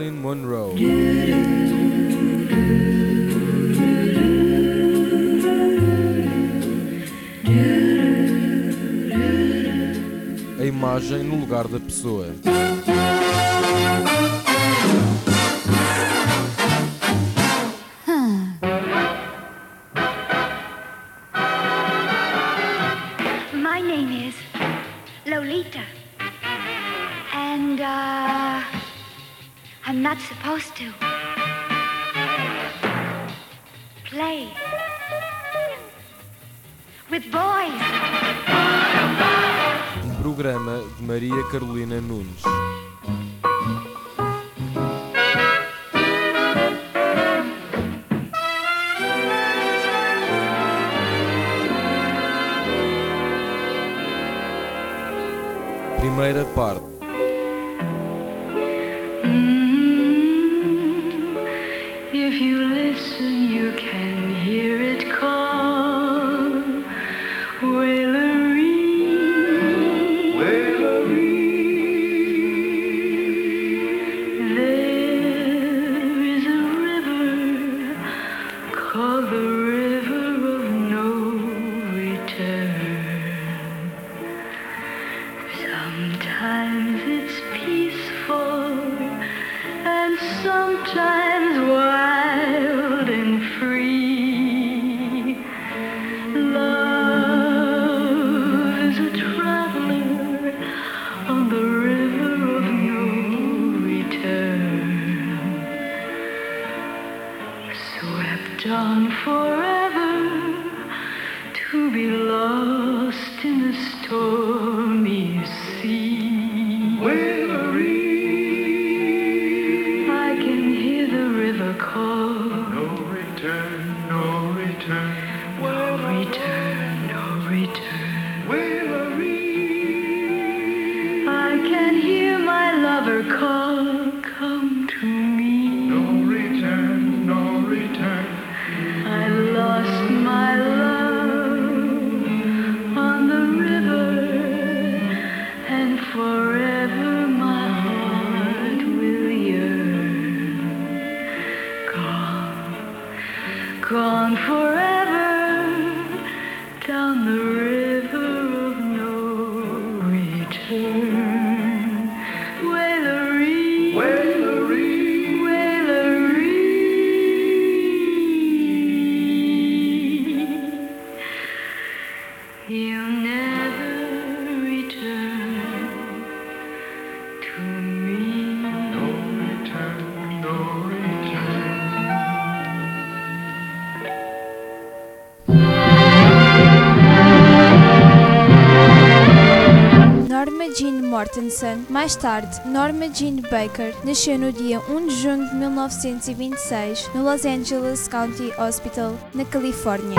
Marilyn Monroe. A imagem no lugar da pessoa. My name is Lolita. And, I'm not supposed to play with boys. Um programa de Maria Carolina Nunes. Primeira parte. If you listen, you can hear it call. Wailery, there is a river called the River of No Return. Sometimes it's peaceful and sometimes wild and free. Love is a traveler on the river of no return, swept on forever to be lost in the stormy sea. I can hear the river call. No return, no return, no return, no return. I can hear my lover call. Come to me. No return, no return. I lost my love on the river, and forever my heart will yearn. Gone forever down the river of no return. Wailery, Wailery, Wailery. You'll never return to me. No return, no return. Norma Jean Mortensen, mais tarde Norma Jean Baker, nasceu no dia 1 de junho de 1926 no Los Angeles County Hospital, na Califórnia.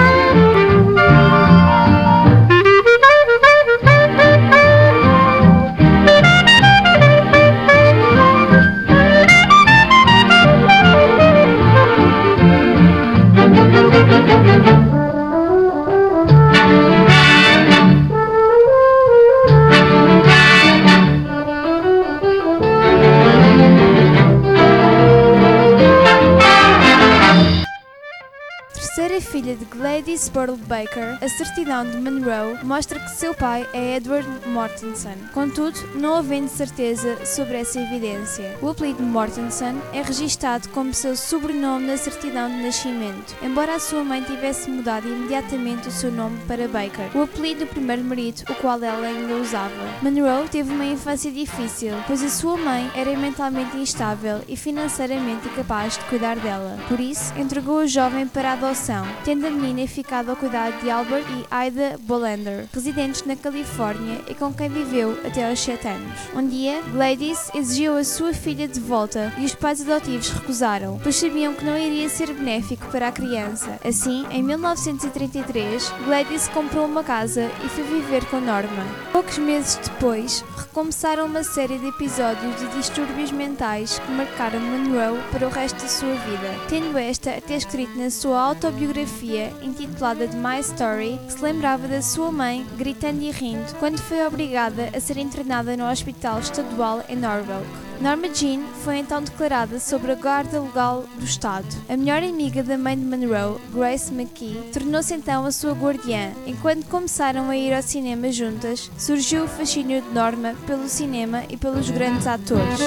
Terceira filha de Gladys Pearl Baker, a certidão de Monroe mostra que seu pai é Edward Mortensen. Contudo, não havendo certeza sobre essa evidência, o apelido Mortensen é registado como seu sobrenome na certidão de nascimento, embora a sua mãe tivesse mudado imediatamente o seu nome para Baker, o apelido do primeiro marido, o qual ela ainda usava. Monroe teve uma infância difícil, pois a sua mãe era mentalmente instável e financeiramente incapaz de cuidar dela. Por isso, entregou o jovem para a adoção, tendo a menina ficado ao cuidado de Albert e Ida Bolander, residentes na Califórnia e com quem viveu até aos 7 anos. Um dia, Gladys exigiu a sua filha de volta e os pais adotivos recusaram, pois sabiam que não iria ser benéfico para a criança. Assim, em 1933, Gladys comprou uma casa e foi viver com Norma. Poucos meses depois, recomeçaram uma série de episódios de distúrbios mentais que marcaram Monroe para o resto da sua vida, tendo esta até escrito na sua autobiografia intitulada The My Story, que se lembrava da sua mãe gritando e rindo quando foi obrigada a ser internada no Hospital Estadual em Norwalk. Norma Jean foi então declarada sob a guarda legal do Estado. A melhor amiga da mãe de Monroe, Grace McKee, tornou-se então a sua guardiã. Enquanto começaram a ir ao cinema juntas, surgiu o fascínio de Norma pelo cinema e pelos grandes atores.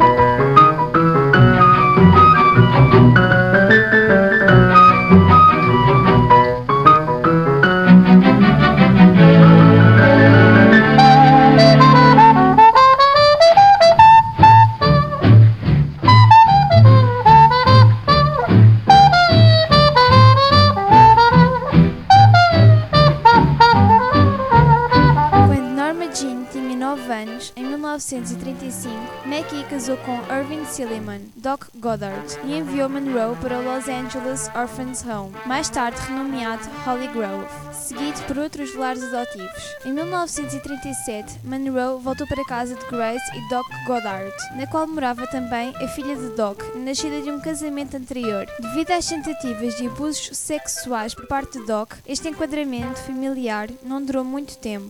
Em 1935, McKee casou com Irving Silliman, Doc Goddard, e enviou Monroe para o Los Angeles Orphans Home, mais tarde renomeado Holly Grove, seguido por outros lares adotivos. Em 1937, Monroe voltou para a casa de Grace e Doc Goddard, na qual morava também a filha de Doc, nascida de um casamento anterior. Devido às tentativas de abusos sexuais por parte de Doc, este enquadramento familiar não durou muito tempo.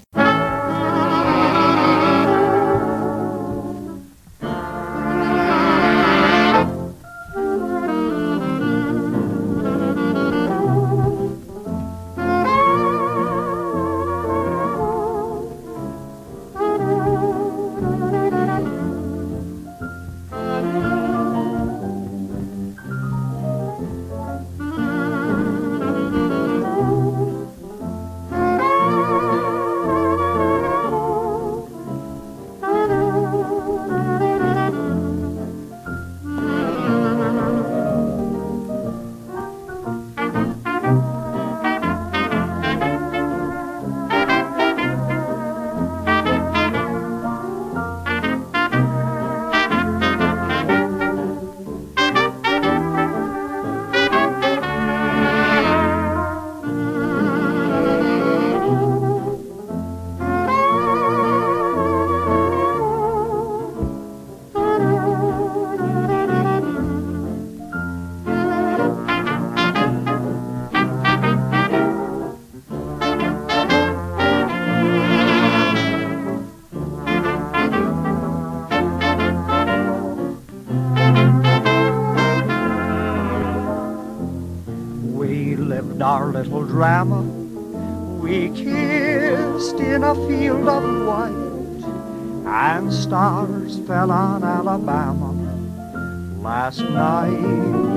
Our little drama, we kissed in a field of white, and stars fell on Alabama last night.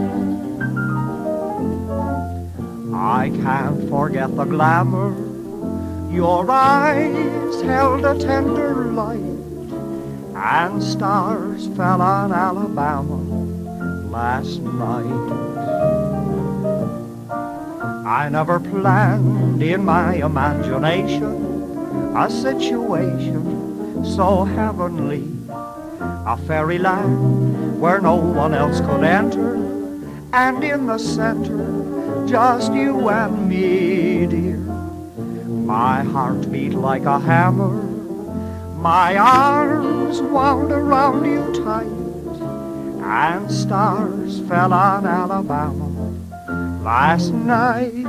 I can't forget the glamour, your eyes held a tender light, and stars fell on Alabama last night. I never planned in my imagination a situation so heavenly, a fairyland where no one else could enter, and in the center, just you and me, dear. My heart beat like a hammer, my arms wound around you tight, and stars fell on Alabama last night.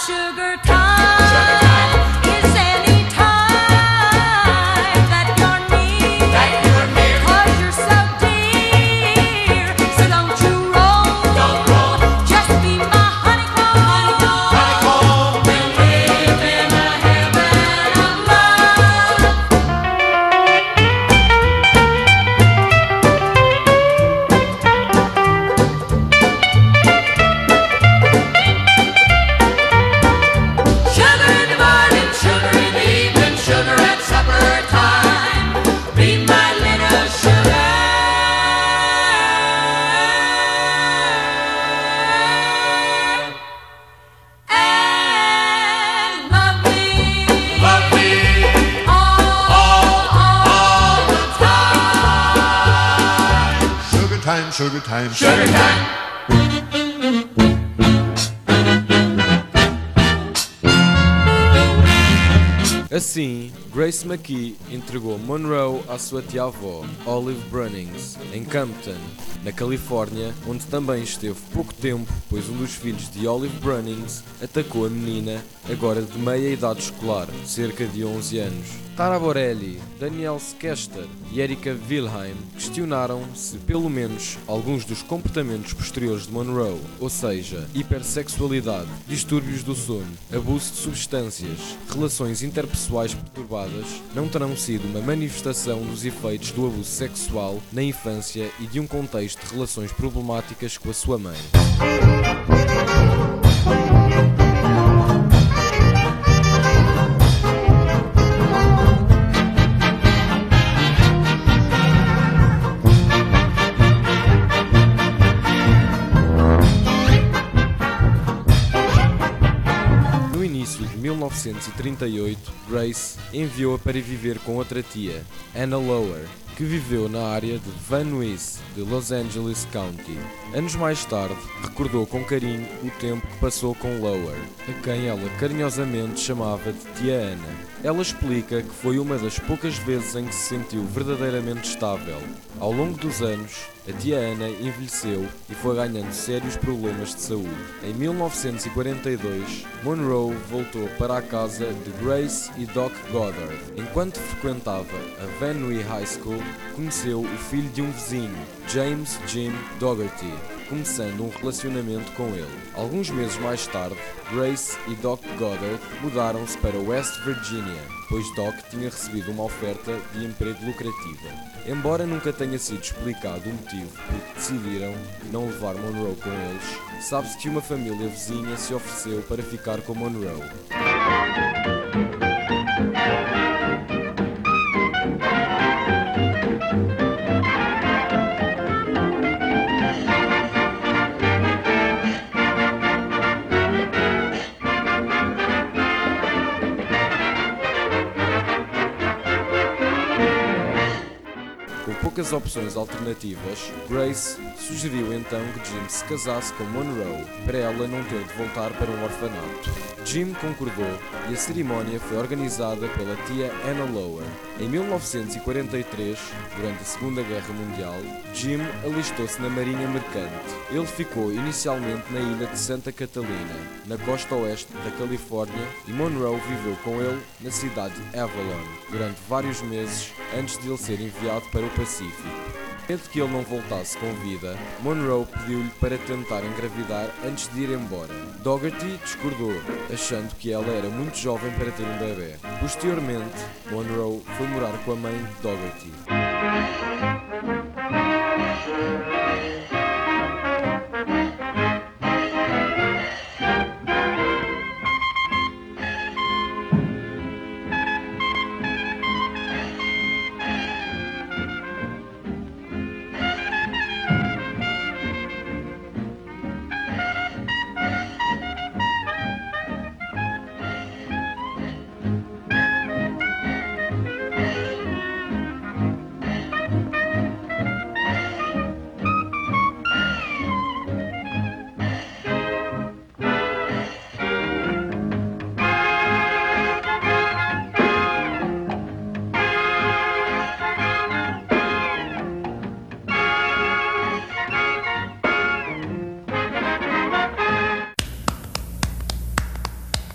sugar time is any time that you're near. 'Cause you're so dear, so don't you roll. Just be my honeycomb. We'll live in a heaven of love. Sugar in the morning, sugar in the evening, sugar at supper time. Be my little sugar. And love me all the time. Sugar time, sugar time, Sugar time. Assim, Grace McKee entregou Monroe à sua tia-avó, Olive Brunnings, em Campton, na Califórnia, onde também esteve pouco tempo, pois um dos filhos de Olive Brunnings atacou a menina, agora de meia idade escolar, cerca de 11 anos. Tara Borelli, Danielle Skester e Erika Wilhelm questionaram se pelo menos alguns dos comportamentos posteriores de Monroe, ou seja, hipersexualidade, distúrbios do sono, abuso de substâncias, relações interpessoais perturbadas, não terão sido uma manifestação dos efeitos do abuso sexual na infância e de um contexto de relações problemáticas com a sua mãe. No início de 1938, Grace enviou-a para viver com outra tia, Anna Lower, que viveu na área de Van Nuys, de Los Angeles County. Anos mais tarde, recordou com carinho o tempo que passou com Lower, a quem ela carinhosamente chamava de Tia Ana. Ela explica que foi uma das poucas vezes em que se sentiu verdadeiramente estável. Ao longo dos anos, a tia Ana envelheceu e foi ganhando sérios problemas de saúde. Em 1942, Monroe voltou para a casa de Grace e Doc Goddard. Enquanto frequentava a Van Nuys High School, conheceu o filho de um vizinho, James Jim Dougherty, começando um relacionamento com ele. Alguns meses mais tarde, Grace e Doc Goddard mudaram-se para West Virginia, pois Doc tinha recebido uma oferta de emprego lucrativa. Embora nunca tenha sido explicado o motivo por que decidiram não levar Monroe com eles, sabe-se que uma família vizinha se ofereceu para ficar com Monroe. Com poucas opções alternativas, Grace sugeriu então que Jim se casasse com Monroe, para ela não ter de voltar para um orfanato. Jim concordou e a cerimónia foi organizada pela tia Anna Lower. Em 1943, durante a Segunda Guerra Mundial, Jim alistou-se na Marinha Mercante. Ele ficou inicialmente na ilha de Santa Catalina, na costa oeste da Califórnia, e Monroe viveu com ele na cidade de Avalon durante vários meses antes de ele ser enviado para o Pacífico. Medo que ele não voltasse com vida, Monroe pediu-lhe para tentar engravidar antes de ir embora. Dougherty discordou, achando que ela era muito jovem para ter um bebê. Posteriormente, Monroe foi morar com a mãe de Dougherty.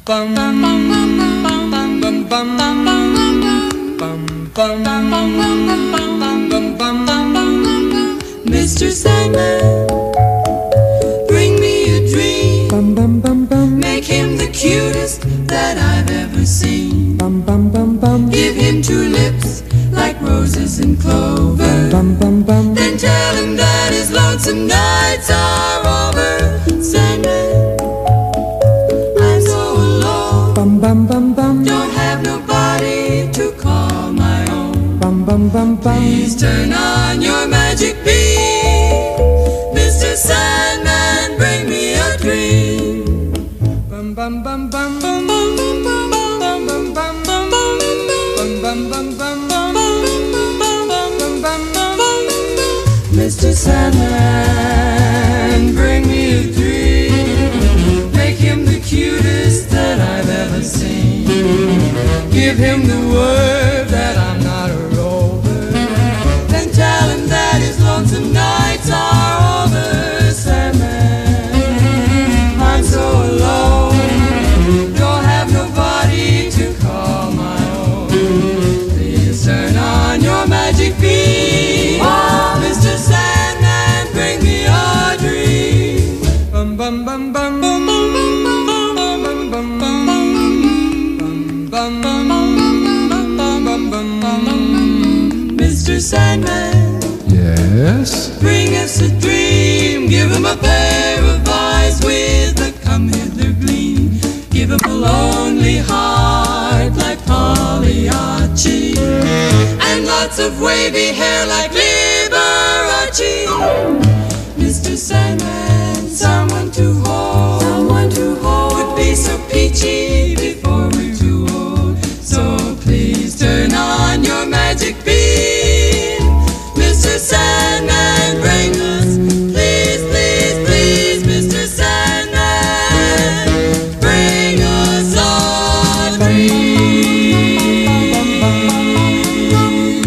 Mr. Sandman, bring me a dream. Make him the cutest that I've ever seen. Give him two lips like roses and clover. Then tell him that his lonesome nights are over. Sandman, I'm so alone. Don't have nobody to call my own. Please turn on your magic beam. Mr. Sandman, bring me a dream. Mr. Sandman, bring me a dream. Make him the cutest that I've ever seen. Give him the word that I'm not a rover. Then tell him that his lonesome nights are over. Sandman, I'm so alone. Don't have nobody to call my own. Please turn on your magic beam. Oh, Mr. Sandman, bring me a dream. Bum bum bum bum bum bum bum bum bum bum bum. Mr. Sandman, Yes? bring us a dream. Give him a pair of eyes with a come hither gleam. Give him a lonely heart like Pagliacci, and lots of wavy hair like Liberace. Mr. Sandman, someone to hold, would be so peachy before we're too old. So please turn on your magic beam. Mr. Sandman, bring us, please, please, please, Mr. Sandman, bring us a dream.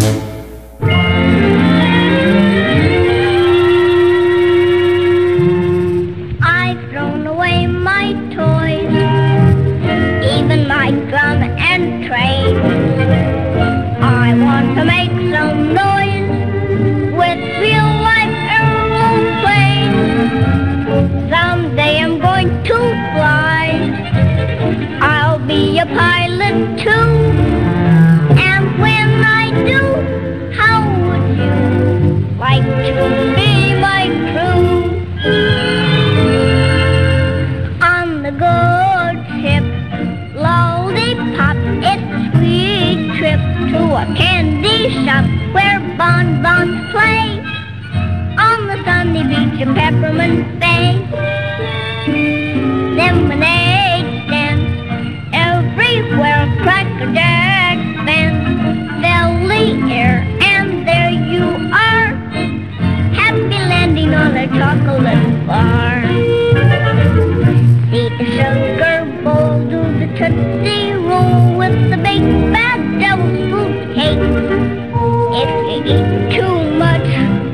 I've thrown away my toys, even my drum and train. I want to make some noise with real life aeroplanes. Someday I'm going to fly. I'll be a pilot too. And when I do, how would you like to be my crew? On the good ship, Lollipop, it's a sweet trip to a candy shop where bonbons play on the sunny beach of Peppermint Bay. Lemonade stands everywhere, Cracker Jack fans fill the air, and there you are, happy landing on a chocolate bar. See the sugar bowl, do the Tootsie Roll with the big bad devil's food cake. If you eat too much,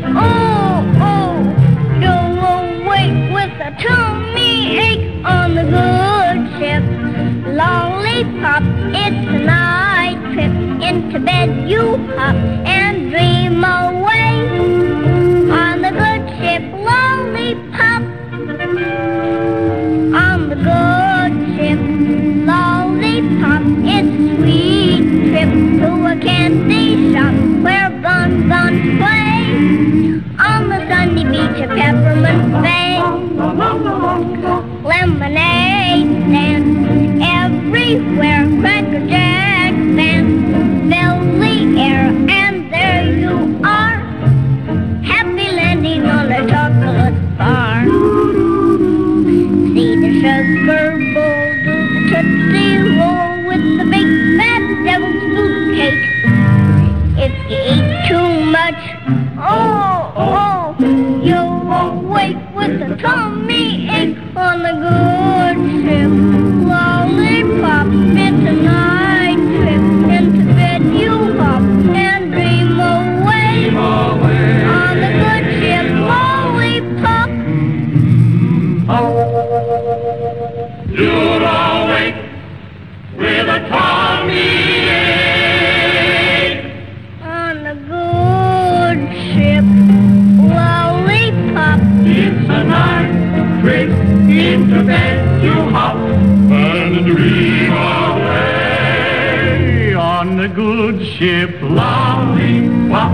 you'll awake with a tummy ache on the good ship. Lollipop, it's a night trip. Into bed you hop and dream away on the good ship, Lollipop. On the good ship, Lollipop, it's a sweet trip to a candy shop where bonbons play on the sunny beach of Peppermint Bay. Lemonade stands everywhere, Cracker Jack fans fill the air, and there you are, happy landing on a chocolate bar. See the sugar bowl, do the Tootsie Roll with the big fat devil's food cake. If you eat too much, you'll awake with a tummy ache On a good ship, lollipop. It's a nice trip into bed you hop and dream away on the good ship lollipop.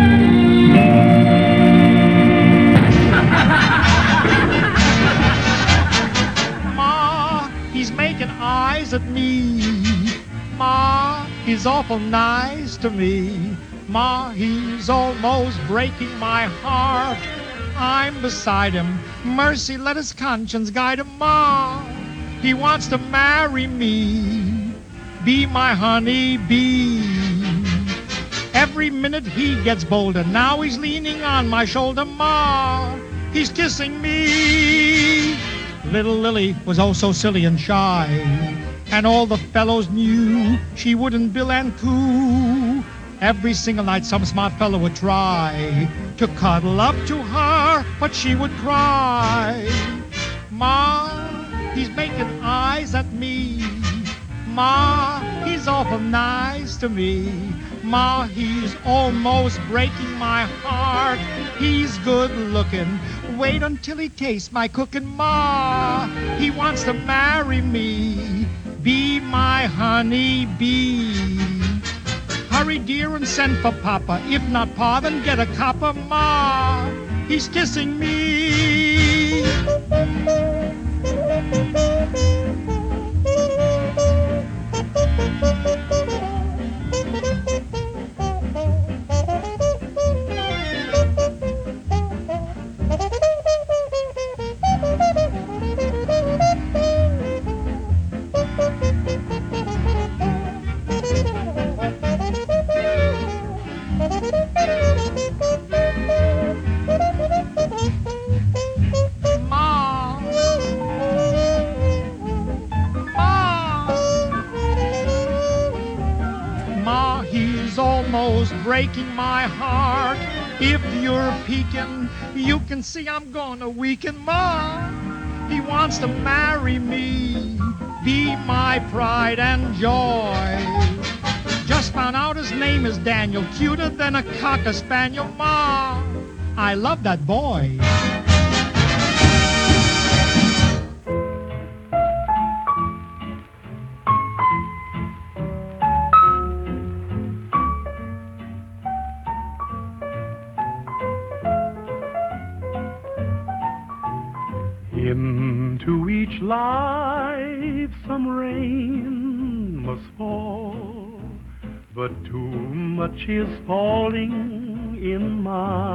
Ma, he's making eyes at me. Ma, he's awful nice to me. Ma, he's almost breaking my heart. I'm beside him. Mercy, let his conscience guide him. Ma, he wants to marry me. Be my honey bee. Every minute he gets bolder. Now he's leaning on my shoulder. Ma, he's kissing me. Little Lily was oh so silly and shy, and all the fellows knew she wouldn't bill and coo. Every single night some smart fellow would try to cuddle up to her, but she would cry. Ma, he's making eyes at me. Ma, he's awful nice to me. Ma, he's almost breaking my heart. He's good looking. Wait until he tastes my cooking. Ma, he wants to marry me. Be my honey bee. Hurry, dear, and send for Papa. If not Pa, then get a copper. Ma, he's kissing me. Breaking my heart. If you're peeking, you can see I'm gonna weaken. Ma, he wants to marry me. Be my pride and joy. Just found out his name is Daniel, cuter than a cocker spaniel. Ma, I love that boy. Into each life some rain must fall, but too much is falling in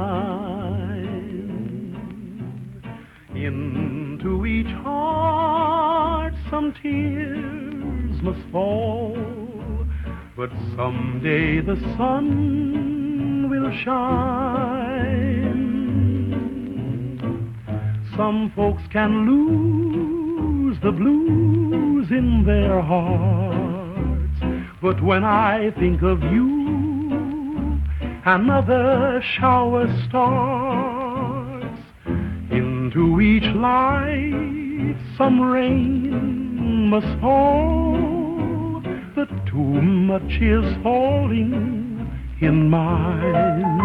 mine. Into each heart some tears must fall, but someday the sun will shine. Some folks can lose the blues in their hearts, but when I think of you, another shower starts. Into each life some rain must fall, but too much is falling in mine.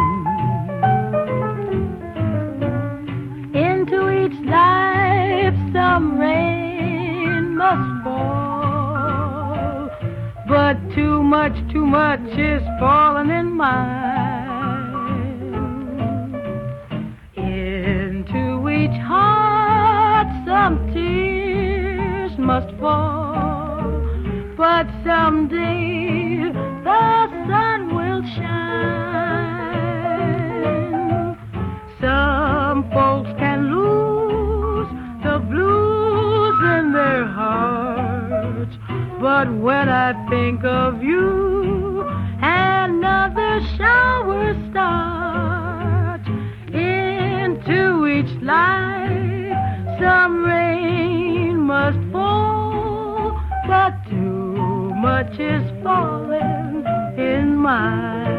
Into each life some rain must fall, but too much is falling in mine. Into each heart some tears must fall, but someday the sun will shine. Some folks can lose the blues in their hearts, but when I think of you, another shower starts. Into each life some rain must fall, but too much is falling in mine.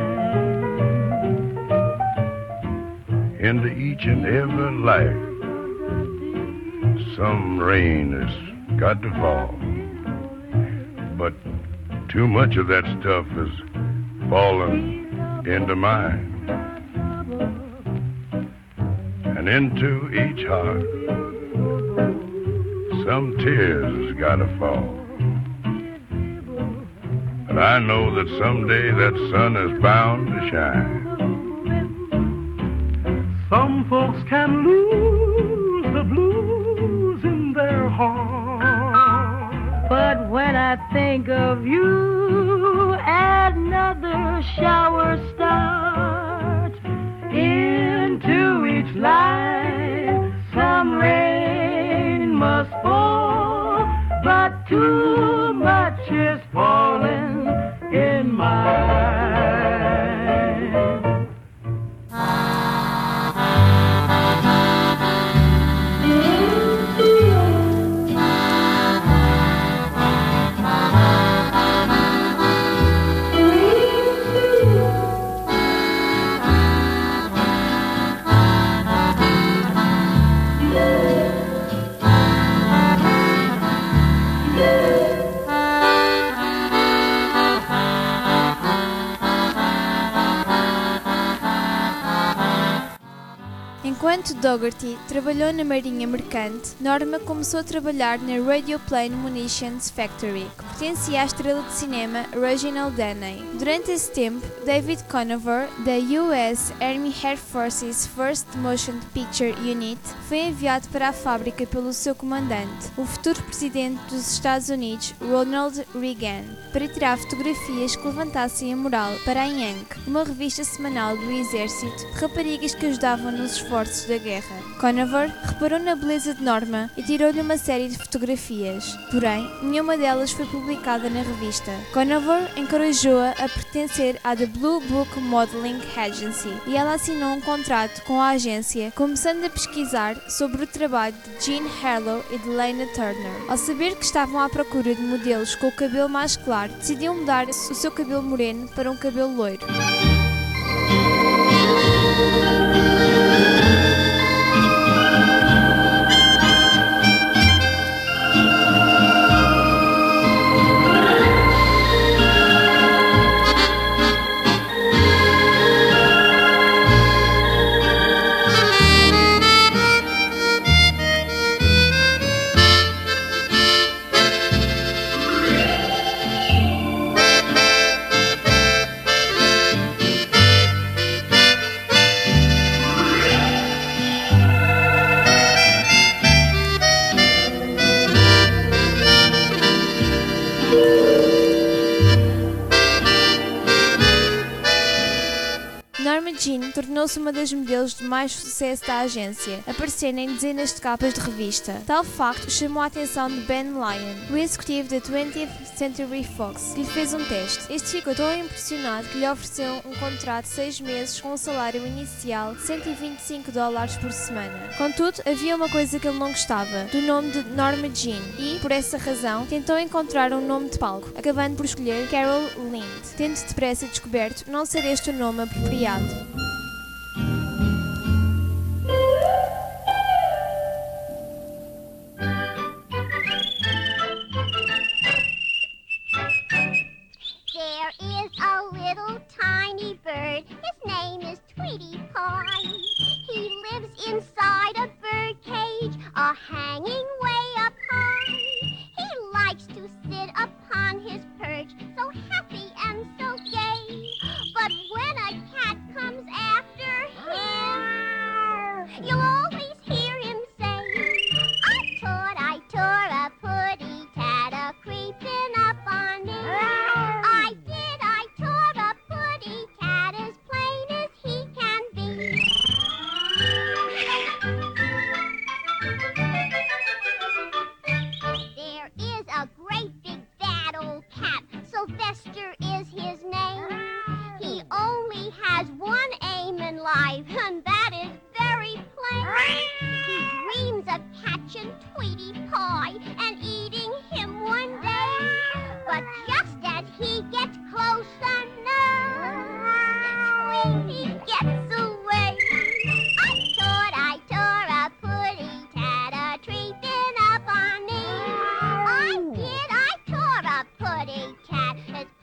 Into each and every life, some rain has got to fall, but Too much of that stuff has fallen into mine. And into each heart, some tears has gotta fall. But I know that someday that sun is bound to shine. Some folks can lose the blues in their heart. But when I think of you, another shower starts. Into each line, some rain must fall, but too much is falling in mine. Enquanto Dougherty trabalhou na Marinha Mercante, Norma começou a trabalhar na Radioplane Munitions Factory, que pertencia à estrela de cinema Reginald Denny. Durante esse tempo, David Conover, da US Army Air Force's 1st Motion Picture Unit, foi enviado para a fábrica pelo seu comandante, o futuro presidente dos Estados Unidos, Ronald Reagan, para tirar fotografias que levantassem a moral para a Yank, uma revista semanal do exército de raparigas que ajudavam nos esforços da guerra. Conover reparou na beleza de Norma e tirou-lhe uma série de fotografias, porém, nenhuma delas foi publicada na revista. Conover encorajou-a a pertencer à The Blue Book Modeling Agency e ela assinou um contrato com a agência, começando a pesquisar sobre o trabalho de Jean Harlow e de Lana Turner. Ao saber que estavam à procura de modelos com o cabelo mais claro, decidiu mudar o seu cabelo moreno para um cabelo loiro. Norma Jean tornou-se uma das modelos de mais sucesso da agência, aparecendo em dezenas de capas de revista. Tal facto chamou a atenção de Ben Lyon, o executivo da 20th Century Fox, que lhe fez um teste. Este ficou tão impressionado que lhe ofereceu um contrato de 6 meses com um salário inicial de $125 por semana. Contudo, havia uma coisa que ele não gostava, do nome de Norma Jean, e, por essa razão, tentou encontrar um nome de palco, acabando por escolher Carol Lind, tendo depressa descoberto não ser este o nome apropriado. There is a little tiny bird, his name is Tweety Pie. He lives inside a bird cage, a hanging way up high. He likes to sit upon his perch, so happy and so gay. But when a cat comes after him, you'll always hear him say, I tore a putty tat a-creeping up on me. I tore a putty tat as plain as he can be. There is a great big bad old cat, Sylvester is his name. He only has one aim in life, and that is very plain. He dreams of catching Tweety Pie and eating him one day. But just as he gets close enough, Tweety gets away. I tore a putty tat a-creeping up on me. I tore a putty tat as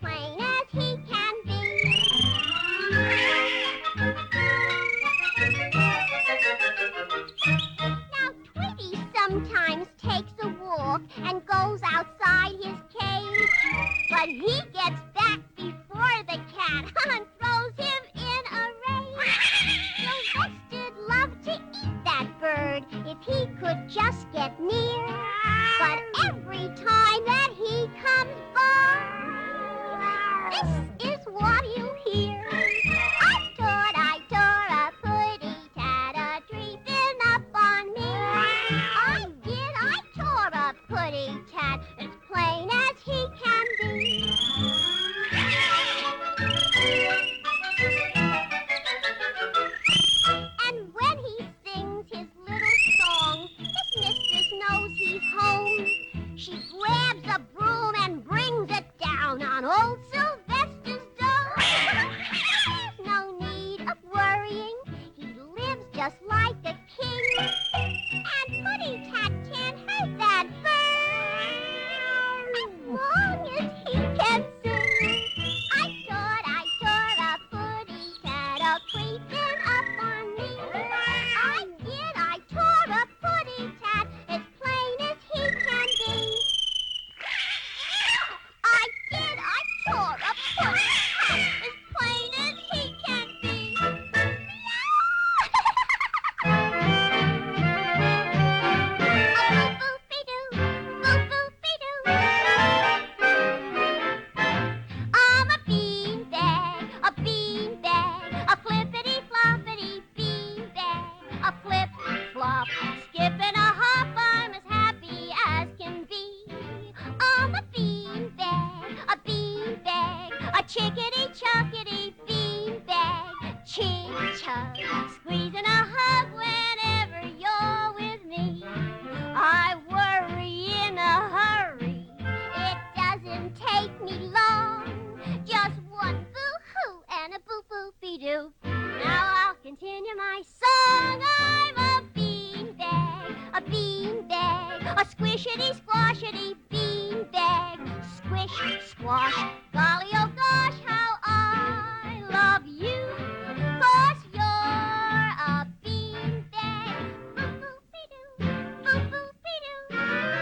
chickadee, chuckadee, beanbag, ching-chong, squeezing a hug whenever you're with me. I worry in a hurry, it doesn't take me long, just one boo-hoo and a boo-boo-be-doo. Now I'll continue my song. I'm a beanbag, a squishity, squashity beanbag. Squish, squash, golly, oh gosh, how I love you. 'Cause you're a beanbag. Boo-boo-be-doo, boo-boo-be-doo.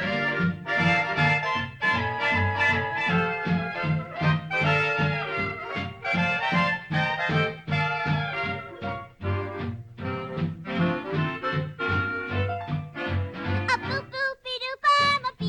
A boo-boo-be-doop, I'm a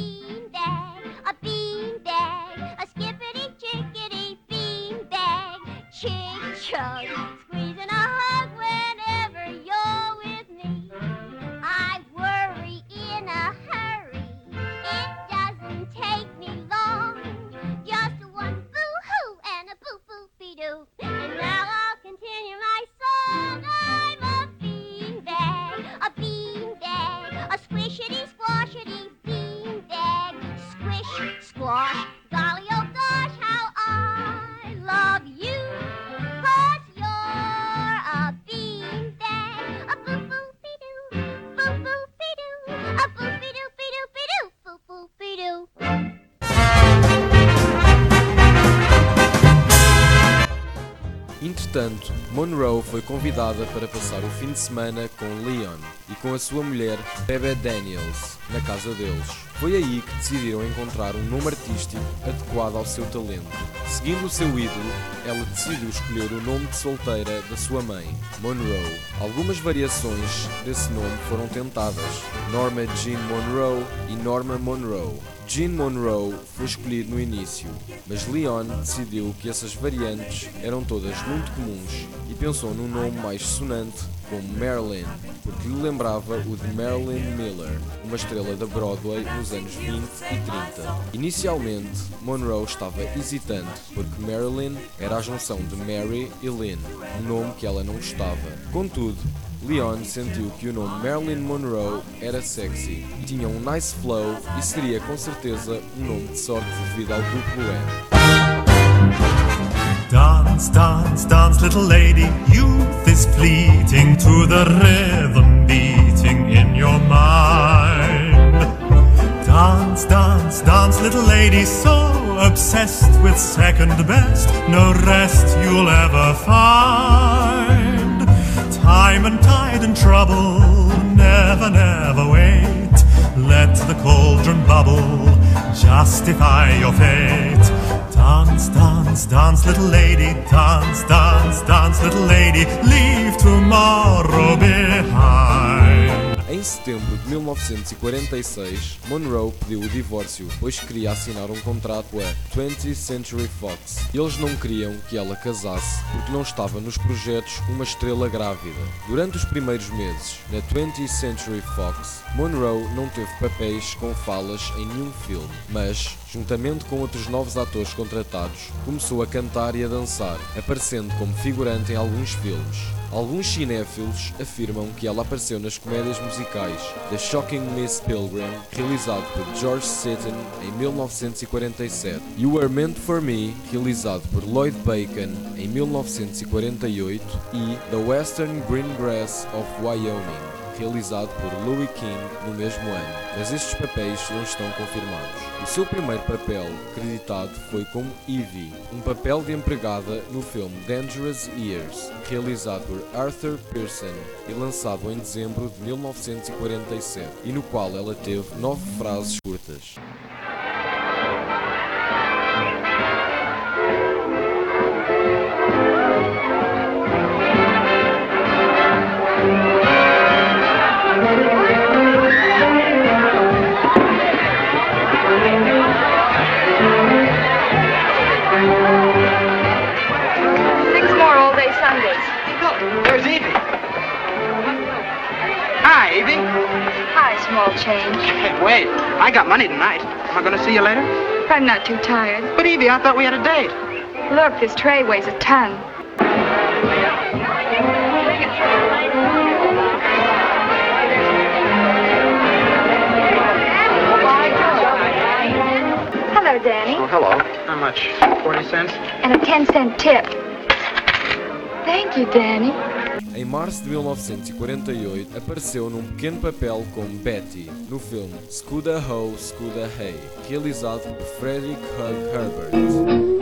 beanbag, a skippity-chickity beanbag, ching-chong, squeezing a hug whenever you're with me. I worry in a hurry, it doesn't take me long, just one boo-hoo and a boo-boo-be-doo. And now I'll continue my song. I'm a beanbag, a squishity, squashity beanbag. Squish, squash, golly, oh gosh, how I love you. 'Cause you're a beanbag, a boo-boo-be-doo, boo-boo-be-doo, a boo-be-doo-be-doo-be-doo, boo-boo-be-doo. Entretanto, Monroe foi convidada para passar o fim de semana com Leon e com a sua mulher, Bebe Daniels, na casa deles. Foi aí que decidiram encontrar um nome artístico adequado ao seu talento. Seguindo o seu ídolo, ela decidiu escolher o nome de solteira da sua mãe, Monroe. Algumas variações desse nome foram tentadas: Norma Jean Monroe e Norma Monroe. Jean Monroe foi escolhido no início, mas Leon decidiu que essas variantes eram todas muito comuns e pensou num nome mais sonante como Marilyn, porque lhe lembrava o de Marilyn Miller, uma estrela da Broadway nos anos 20 e 30. Inicialmente, Monroe estava hesitante, porque Marilyn era a junção de Mary e Lynn, um nome que ela não gostava. Contudo, Leon sentiu que o nome Marilyn Monroe era sexy, tinha um nice flow e seria com certeza um nome de sorte devido ao duplo M. Dance, dance, dance, little lady, youth is fleeting to the rhythm beating in your mind. Dance, dance, dance, little lady, so obsessed with second best, no rest you'll ever find. Time and tide and trouble, never, never wait. Let the cauldron bubble, justify your fate. Dance, dance, dance, little lady, dance, dance, dance, little lady, leave tomorrow behind. Em setembro de 1946, Monroe pediu o divórcio, pois queria assinar um contrato com a 20th Century Fox. Eles não queriam que ela casasse, porque não estava nos projetos uma estrela grávida. Durante os primeiros meses, na 20th Century Fox, Monroe não teve papéis com falas em nenhum filme, mas, juntamente com outros novos atores contratados, começou a cantar e a dançar, aparecendo como figurante em alguns filmes. Alguns cinéfilos afirmam que ela apareceu nas comédias musicais The Shocking Miss Pilgrim, realizado por George Seaton em 1947, You Were Meant For Me, realizado por Lloyd Bacon em 1948, e The Western Greengrass of Wyoming, realizado por Louis King no mesmo ano, mas estes papéis não estão confirmados. O seu primeiro papel acreditado foi como Evie, um papel de empregada no filme Dangerous Years, realizado por Arthur Pearson e lançado em dezembro de 1947, e no qual ela teve 9 frases curtas. Where's Evie? Hi, Evie. Hi, small change. Hey, wait. I got money tonight. Am I going to see you later? I'm not too tired. But, Evie, I thought we had a date. Look, this tray weighs a ton. Hello, Danny. Oh, hello. How much? 40 cents? And a 10-cent tip. Thank you, Danny. Em março de 1948, apareceu num pequeno papel como Betty, no filme Scooter Ho, Scooter Hey, realizado por Frederick Hugh Herbert.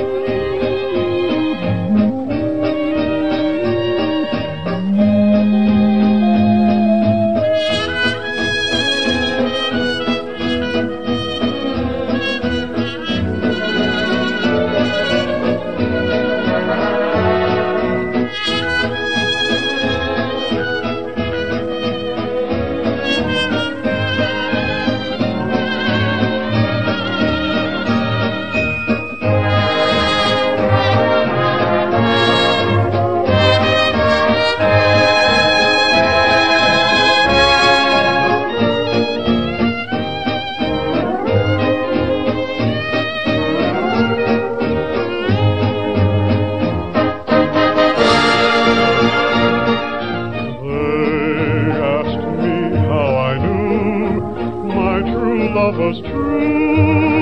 Was true.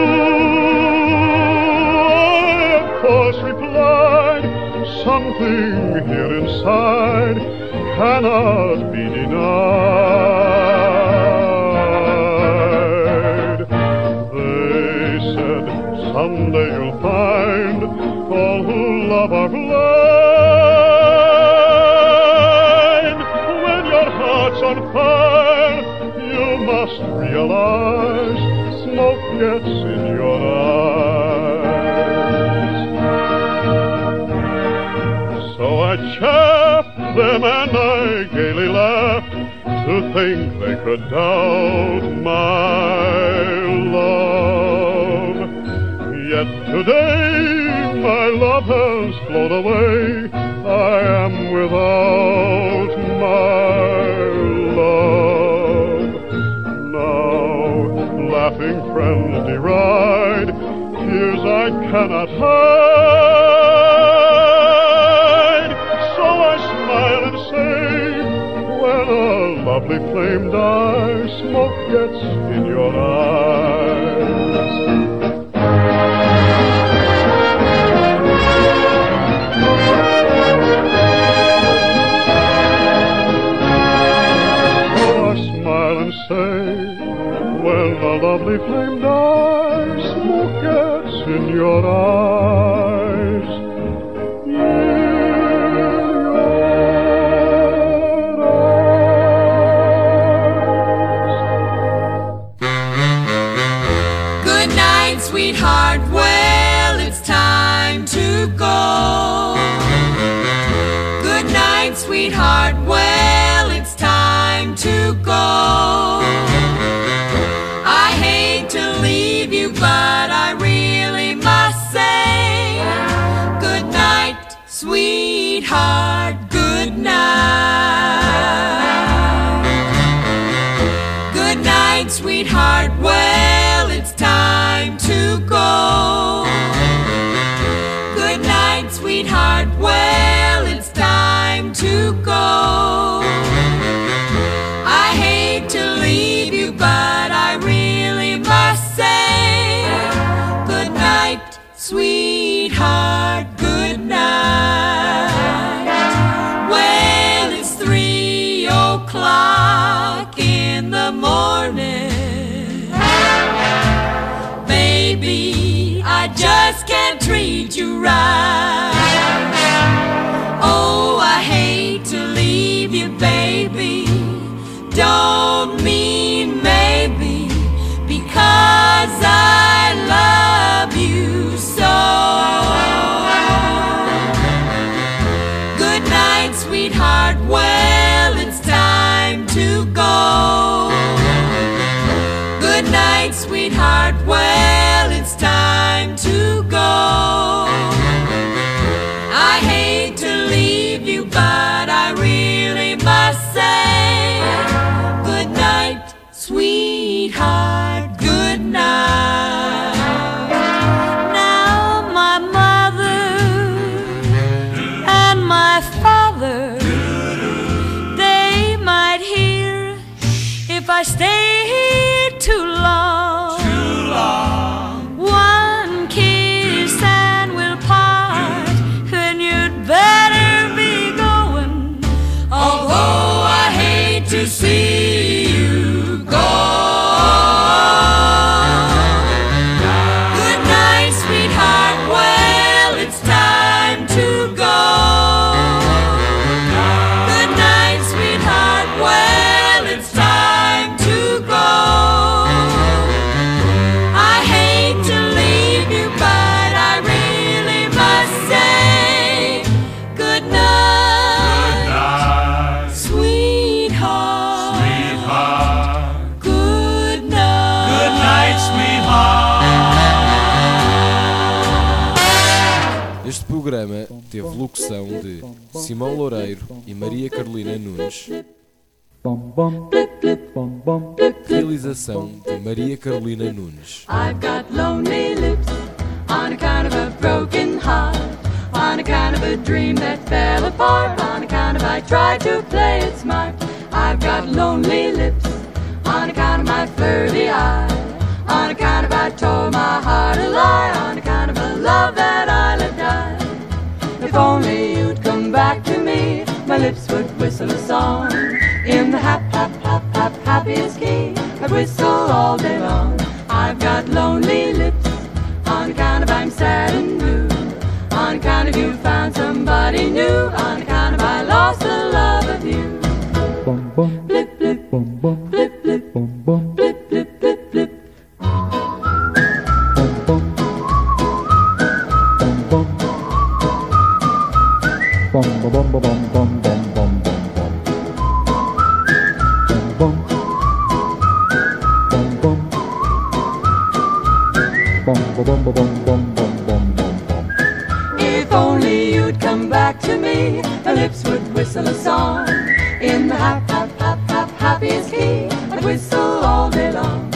I, of course, replied, something here inside cannot be denied. They said, someday you'll find all who love are blind. When your heart's on fire, you must realize smoke gets in your eyes. So I chaffed them and I gaily laughed to think they could doubt my love. Yet today my love has flown away. I am without my love. Laughing friends deride tears I cannot hide. So I smile and say, when a lovely flame dies, smoke gets in your eyes. So I smile and say, when a lovely flame dies, smoke gets in your eyes. In your eyes. Good night, sweetheart. Well, it's time to go. Good night, sweetheart. Well, it's time to go. But I really must say, good night, sweetheart, good night. Good night, sweetheart, well, it's time to go. Good night, sweetheart, well, it's time to go. I hate to leave you, but I really must say, sweetheart, good night. Well, it's 3 o'clock in the morning. Baby, I just can't treat you right. Oh, I hate to leave you, baby. Don't mean maybe, because I love you so. Good night, sweetheart, well, it's time to go. Good night, sweetheart, well, it's time to go. programa teve locução de Simão Loureiro e Maria Carolina Nunes. Realização de Maria Carolina Nunes. I've got lonely lips on account of a broken heart, on account of a dream that fell apart, on account of I tried to play it smart. I've got lonely lips on account of my flirty eye, on account of I told my heart a lie, on account of a love that I let die. If only you'd come back to me, my lips would whistle a song in the happiest key. I'd whistle all day long. I've got lonely lips on account of I'm sad and blue, on account of you found somebody new, on account of I lost the love of you. Blip, blip, blip, blip, blip, blip, blip, blip, blip. If only you'd come back to me, my lips would whistle a song in the happiest key. I'd whistle all day long.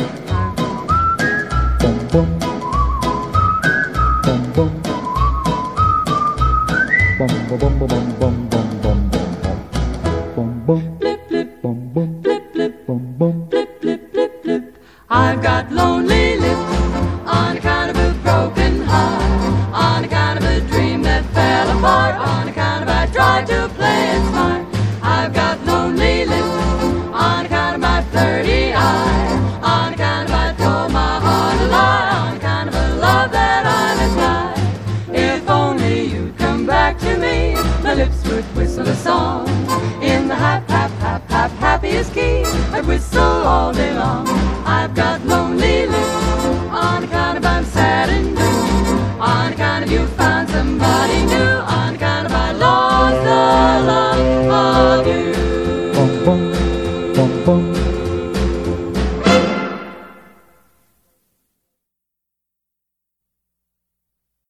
Blip, blip, blip, blip, blip, blip, blip, blip. I've got lonely lips on account of a broken heart, on account of a dream that fell apart, on account of I tried to play it smart. I've got lonely lips on account of my flirty eye, on account of I told my heart a lie, on account of a love that I let die. If only you'd come back to me, my lips would whistle a song in the happiest key. I'd whistle all day long. I've got lonely lips on account of I'm sad and blue, on account of you found somebody new, on account of I lost the love of you.